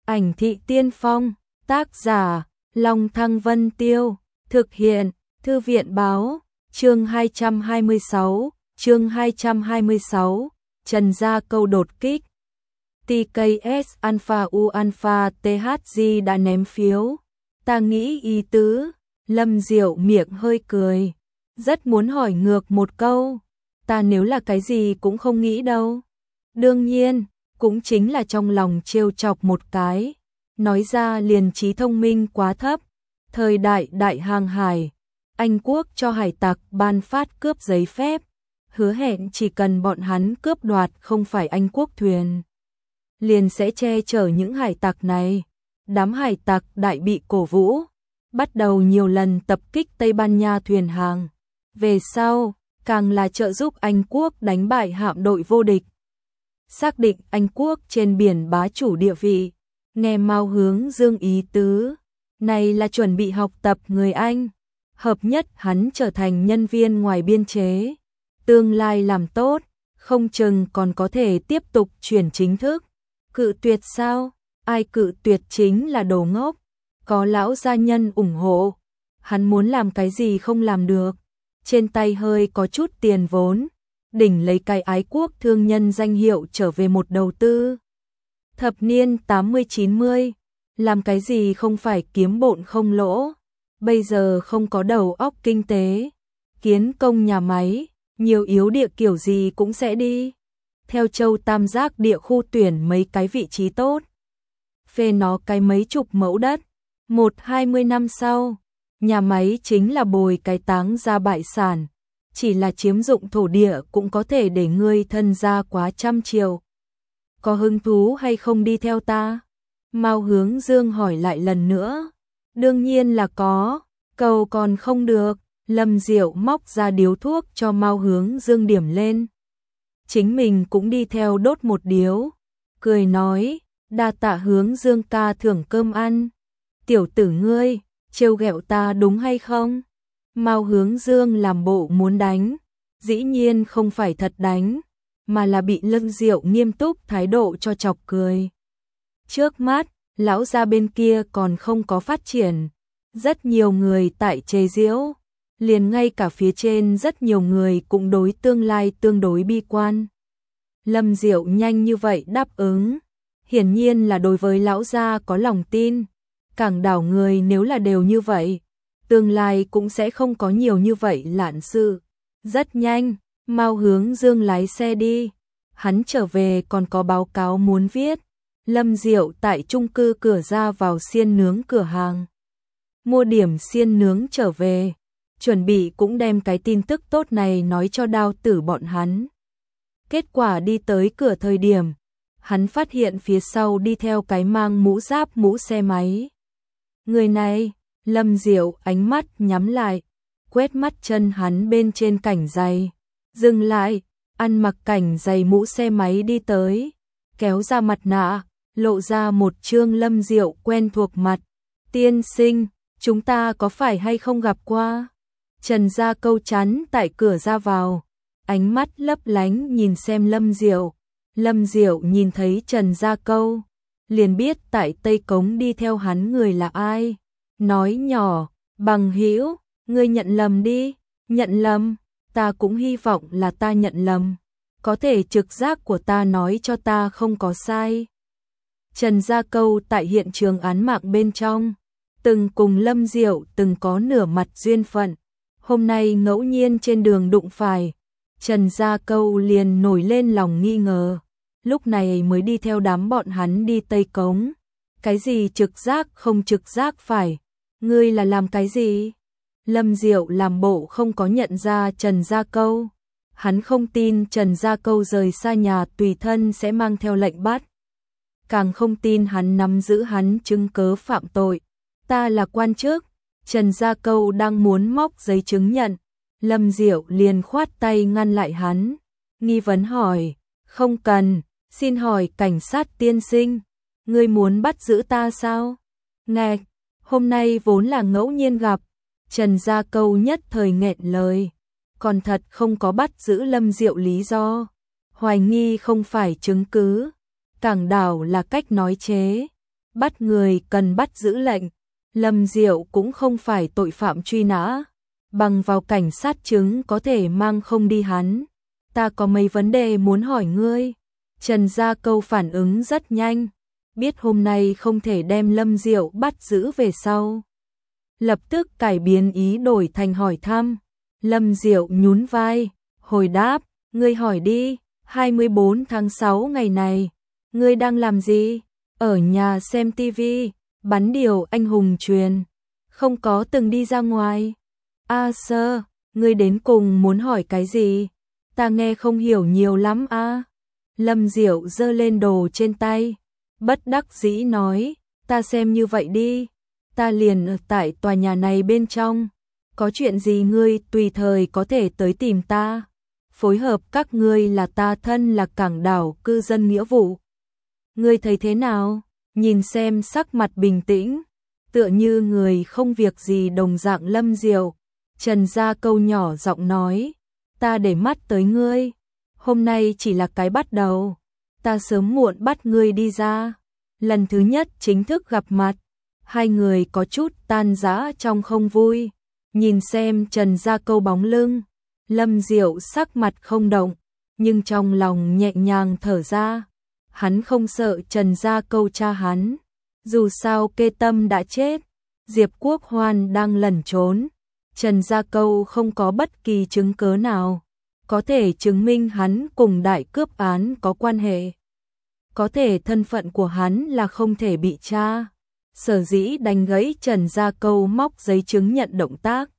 Ảnh thị tiên phong, tác giả, Long Thăng Vân Tiêu, thực hiện, Thư viện báo, chương 226, Trần Gia Câu đột kích. TKS Alpha U Alpha THG đã ném phiếu, ta nghĩ ý tứ, Lâm Diệu miệng hơi cười, rất muốn hỏi ngược một câu, ta nếu là cái gì cũng không nghĩ đâu. Đương nhiên, cũng chính là trong lòng trêu chọc một cái, nói ra liền trí thông minh quá thấp. Thời đại đại hàng hải, Anh quốc cho hải tặc ban phát cướp giấy phép, hứa hẹn chỉ cần bọn hắn cướp đoạt không phải Anh quốc thuyền, liền sẽ che chở những hải tặc này. Đám hải tặc đại bị cổ vũ, bắt đầu nhiều lần tập kích Tây Ban Nha thuyền hàng. Về sau, càng là trợ giúp Anh quốc đánh bại hạm đội vô địch. Xác định Anh quốc trên biển bá chủ địa vị, nghe Mao Hướng Dương ý tứ, này là chuẩn bị học tập người Anh, hợp nhất hắn trở thành nhân viên ngoài biên chế. Tương lai làm tốt, không chừng còn có thể tiếp tục chuyển chính thức. Cự tuyệt sao? Ai cự tuyệt chính là đồ ngốc. Có lão gia nhân ủng hộ, hắn muốn làm cái gì không làm được. Trên tay hơi có chút tiền vốn, đỉnh lấy cái ái quốc thương nhân danh hiệu trở về một đầu tư. Thập niên 80-90, làm cái gì không phải kiếm bộn không lỗ. Bây giờ không có đầu óc kinh tế, kiến công nhà máy, nhiều yếu địa kiểu gì cũng sẽ đi. Theo Châu Tam Giác địa khu tuyển mấy cái vị trí tốt, phê nó cái mấy chục mẫu đất. 10-20 năm sau, nhà máy chính là bồi cái táng ra bại sản, chỉ là chiếm dụng thổ địa cũng có thể để ngươi thân ra quá 100 triệu. Có hứng thú hay không đi theo ta? Mao Hướng Dương hỏi lại lần nữa. Đương nhiên là có, cầu còn không được. Lâm Diệu móc ra điếu thuốc cho Mao Hướng Dương điểm lên. Chính mình cũng đi theo đốt một điếu, cười nói, đa tạ Hướng Dương ca thưởng cơm ăn. Tiểu tử ngươi, trêu ghẹo ta đúng hay không? Mao Hướng Dương làm bộ muốn đánh, dĩ nhiên không phải thật đánh, mà là bị Lâm Diệu nghiêm túc thái độ cho chọc cười. Trước mắt, lão gia bên kia còn không có phát triển, rất nhiều người tại chế giễu, liền ngay cả phía trên rất nhiều người cũng đối tương lai tương đối bi quan. Lâm Diệu nhanh như vậy đáp ứng, hiển nhiên là đối với lão gia có lòng tin. Cảng đảo người nếu là đều như vậy, tương lai cũng sẽ không có nhiều như vậy lạn sự. Rất nhanh, Mao Hướng Dương lái xe đi, hắn trở về còn có báo cáo muốn viết. Lâm Diệu tại chung cư cửa ra vào xiên nướng cửa hàng, mua điểm xiên nướng trở về, chuẩn bị cũng đem cái tin tức tốt này nói cho Đao Tử bọn hắn. Kết quả đi tới cửa thời điểm, hắn phát hiện phía sau đi theo cái mang mũ giáp mũ xe máy. Người này, Lâm Diệu ánh mắt nhắm lại, quét mắt chân hắn bên trên cảnh giày, dừng lại, ăn mặc cảnh giày mũ xe máy đi tới, kéo ra mặt nạ, lộ ra một trương Lâm Diệu quen thuộc mặt. Tiên sinh, chúng ta có phải hay không gặp qua? Trần Gia Câu chắn tại cửa ra vào, ánh mắt lấp lánh nhìn xem Lâm Diệu. Lâm Diệu nhìn thấy Trần Gia Câu, liền biết tại Tây Cống đi theo hắn người là ai. Nói nhỏ, bằng hữu, ngươi nhận lầm đi. Nhận lầm, ta cũng hy vọng là ta nhận lầm. Có thể trực giác của ta nói cho ta không có sai. Trần Gia Câu tại hiện trường án mạng bên trong, từng cùng Lâm Diệu từng có nửa mặt duyên phận. Hôm nay ngẫu nhiên trên đường đụng phải, Trần Gia Câu liền nổi lên lòng nghi ngờ. Lúc này mới đi theo đám bọn hắn đi Tây Cống. Cái gì trực giác không trực giác phải? Ngươi là làm cái gì? Lâm Diệu làm bộ không có nhận ra Trần Gia Câu. Hắn không tin Trần Gia Câu rời xa nhà tùy thân sẽ mang theo lệnh bắt. Càng không tin hắn nắm giữ hắn chứng cớ phạm tội. Ta là quan chức. Trần Gia Câu đang muốn móc giấy chứng nhận. Lâm Diệu liền khoát tay ngăn lại hắn. Nghi vấn hỏi, không cần, xin hỏi cảnh sát tiên sinh, ngươi muốn bắt giữ ta sao? Ngạch, hôm nay vốn là ngẫu nhiên gặp. Trần Gia Câu nhất thời nghẹn lời, còn thật không có bắt giữ Lâm Diệu lý do. Hoài nghi không phải chứng cứ, cảng đảo là cách nói chế. bắt người cần bắt giữ lệnh. Lâm Diệu cũng không phải tội phạm truy nã, bằng vào cảnh sát chứng có thể mang không đi hắn. Ta có mấy vấn đề muốn hỏi ngươi. Trần Gia Câu phản ứng rất nhanh, biết hôm nay không thể đem Lâm Diệu bắt giữ về sau. Lập tức cải biến ý đổi thành hỏi thăm. Lâm Diệu nhún vai, hồi đáp, ngươi hỏi đi, 24 tháng 6 ngày này, ngươi đang làm gì? Ở nhà xem tivi, bắn điều anh hùng truyền, không có từng đi ra ngoài. A Sơ, ngươi đến cùng muốn hỏi cái gì? Ta nghe không hiểu nhiều lắm a. Lâm Diệu giơ lên đồ trên tay, bất đắc dĩ nói, ta xem như vậy đi, ta liền ở tại tòa nhà này bên trong, có chuyện gì ngươi tùy thời có thể tới tìm ta, phối hợp các ngươi là ta thân là cảng đảo cư dân nghĩa vụ. Ngươi thấy thế nào? Nhìn xem sắc mặt bình tĩnh, tựa như người không việc gì đồng dạng Lâm Diệu, Trần Gia Câu nhỏ giọng nói, ta để mắt tới ngươi, hôm nay chỉ là cái bắt đầu, ta sớm muộn bắt ngươi đi ra. Lần thứ nhất chính thức gặp mặt, hai người có chút tan rã trong không vui, nhìn xem Trần Gia Câu bóng lưng, Lâm Diệu sắc mặt không động, nhưng trong lòng nhẹ nhàng thở ra. Hắn không sợ Trần Gia Câu cha hắn, dù sao Kê Tâm đã chết, Diệp Quốc Hoan đang lẩn trốn, Trần Gia Câu không có bất kỳ chứng cớ nào có thể chứng minh hắn cùng đại cướp án có quan hệ. Có thể thân phận của hắn là không thể bị tra. Sở dĩ đánh gãy Trần Gia Câu móc giấy chứng nhận động tác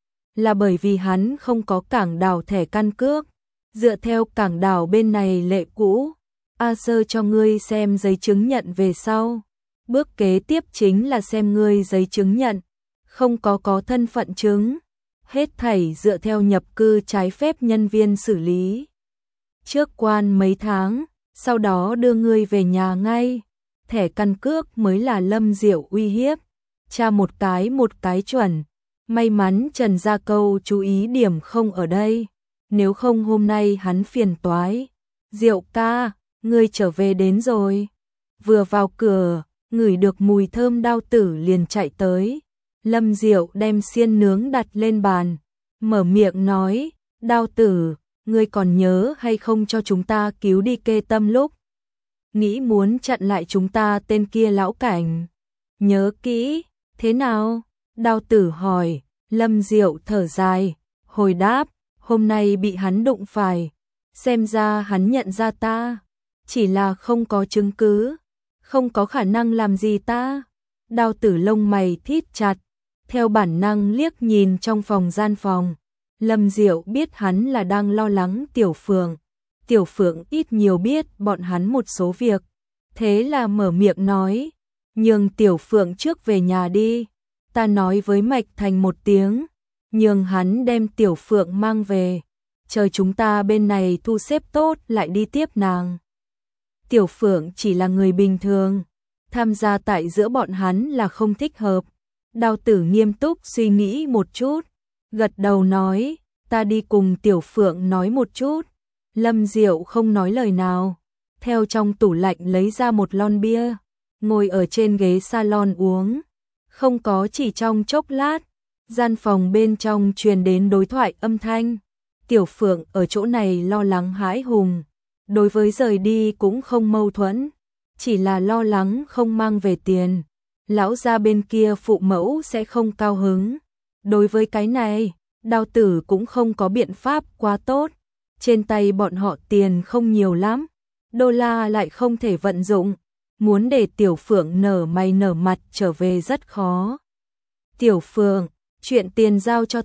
là bởi vì hắn không có cảng đảo thẻ căn cước. Dựa theo cảng đảo bên này lệ cũ, A Sơ cho ngươi xem giấy chứng nhận về sau. Bước kế tiếp chính là xem ngươi giấy chứng nhận, không có thân phận chứng. Hết thảy dựa theo nhập cư trái phép nhân viên xử lý. Trước quan mấy tháng, sau đó đưa ngươi về nhà ngay. Thẻ căn cước mới là Lâm Diệu uy hiếp. Tra một cái chuẩn. May mắn Trần Gia Câu chú ý điểm không ở đây. Nếu không hôm nay hắn phiền toái. Diệu ca, ngươi trở về đến rồi. Vừa vào cửa, ngửi được mùi thơm Đao Tử liền chạy tới. Lâm Diệu đem xiên nướng đặt lên bàn, mở miệng nói, Đao Tử, ngươi còn nhớ hay không cho chúng ta cứu đi Kê Tâm lúc? Nghĩ muốn chặn lại chúng ta tên kia lão cảnh. Nhớ kỹ, thế nào? Đao Tử hỏi, Lâm Diệu thở dài, hồi đáp, hôm nay bị hắn đụng phải, xem ra hắn nhận ra ta, chỉ là không có chứng cứ, không có khả năng làm gì ta. Đao Tử lông mày thít chặt, theo bản năng liếc nhìn trong gian phòng. Lâm Diệu biết hắn là đang lo lắng Tiểu Phượng. Tiểu Phượng ít nhiều biết bọn hắn một số việc, thế là mở miệng nói, nhường Tiểu Phượng trước về nhà đi, ta nói với Mạch Thành một tiếng, nhường hắn đem Tiểu Phượng mang về, chờ chúng ta bên này thu xếp tốt lại đi tiếp nàng. Tiểu Phượng chỉ là người bình thường, tham gia tại giữa bọn hắn là không thích hợp. Đao Tử nghiêm túc suy nghĩ một chút, gật đầu nói, ta đi cùng Tiểu Phượng nói một chút. Lâm Diệu không nói lời nào, theo trong tủ lạnh lấy ra một lon bia, ngồi ở trên ghế salon uống. Không có chỉ trong chốc lát, gian phòng bên trong truyền đến đối thoại âm thanh. Tiểu Phượng ở chỗ này lo lắng hãi hùng, đối với rời đi cũng không mâu thuẫn, chỉ là lo lắng không mang về tiền. Lão gia bên kia phụ mẫu sẽ không cao hứng. Đối với cái này, Đao Tử cũng không có biện pháp quá tốt. Trên tay bọn họ tiền không nhiều lắm, đô la lại không thể vận dụng. Muốn để Tiểu Phượng nở mày nở mặt trở về rất khó. Tiểu Phượng, chuyện tiền giao cho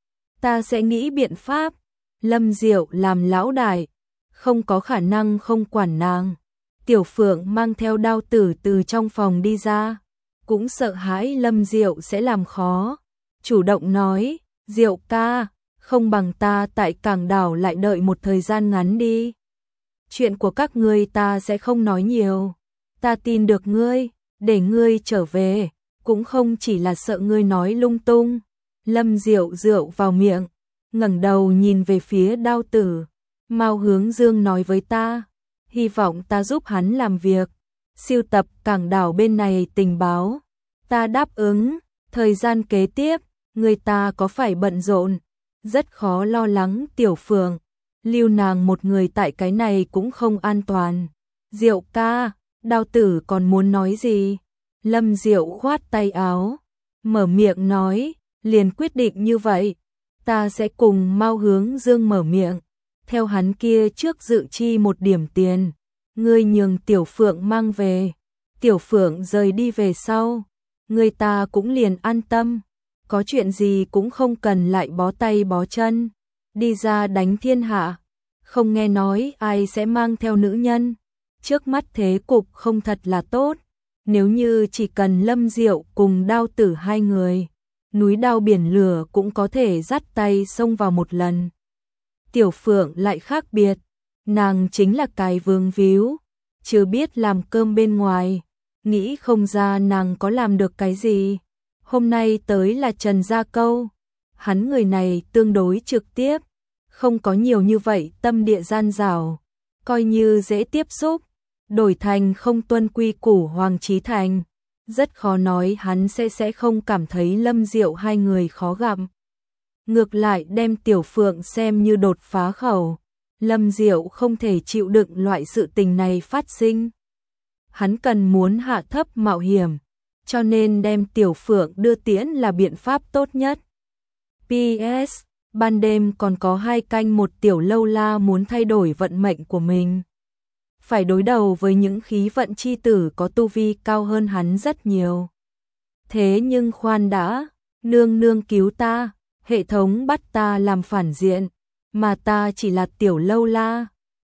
ta sẽ nghĩ biện pháp. Lâm Diệu làm lão đại, không có khả năng không quản nàng. Tiểu Phượng mang theo Đao Tử từ trong phòng đi ra, cũng sợ hãi Lâm Diệu sẽ làm khó, chủ động nói, Diệu ca, không bằng ta tại cảng đảo lại đợi một thời gian ngắn đi. Chuyện của các ngươi ta sẽ không nói nhiều, ta tin được ngươi, để ngươi trở về, cũng không chỉ là sợ ngươi nói lung tung. Lâm Diệu rượu vào miệng, ngẩng đầu nhìn về phía Đao Tử, Mao Hướng Dương nói với ta, hy vọng ta giúp hắn làm việc, Sưu tập cảng đảo bên này tình báo. Ta đáp ứng, thời gian kế tiếp, người ta có phải bận rộn, rất khó lo lắng Tiểu Phượng. Lưu nàng một người tại cái này cũng không an toàn. Diệu ca, Đao Tử còn muốn nói gì? Lâm Diệu khoát tay áo, mở miệng nói, liền quyết định như vậy. Ta sẽ cùng Mao Hướng Dương mở miệng, theo hắn kia trước dự chi một điểm tiền. Ngươi nhường Tiểu Phượng mang về. Tiểu Phượng rời đi về sau, người ta cũng liền an tâm. Có chuyện gì cũng không cần lại bó tay bó chân. Đi ra đánh thiên hạ. Không nghe nói ai sẽ mang theo nữ nhân. Trước mắt thế cục không thật là tốt. Nếu như chỉ cần Lâm Diệu cùng Đao Tử hai người, núi đao biển lửa cũng có thể dắt tay xông vào một lần. Tiểu Phượng lại khác biệt. Nàng chính là cái vương víu, chưa biết làm cơm bên ngoài. Nghĩ không ra nàng có làm được cái gì. Hôm nay tới là Trần Gia Câu. Hắn người này tương đối trực tiếp, không có nhiều như vậy tâm địa gian dảo, coi như dễ tiếp xúc. Đổi thành không tuân quy củ Hoàng Chí Thành, rất khó nói hắn sẽ không cảm thấy Lâm Diệu hai người khó gặp. Ngược lại đem Tiểu Phượng xem như đột phá khẩu. Lâm Diệu không thể chịu đựng loại sự tình này phát sinh. Hắn cần muốn hạ thấp mạo hiểm, cho nên đem Tiểu Phượng đưa tiễn là biện pháp tốt nhất. PS, ban đêm còn có 2 canh một Tiểu Lâu La muốn thay đổi vận mệnh của mình. Phải đối đầu với những khí vận chi tử có tu vi cao hơn hắn rất nhiều. Thế nhưng khoan đã, nương nương cứu ta, hệ thống bắt ta làm phản diện, mà ta chỉ là Tiểu Lâu La.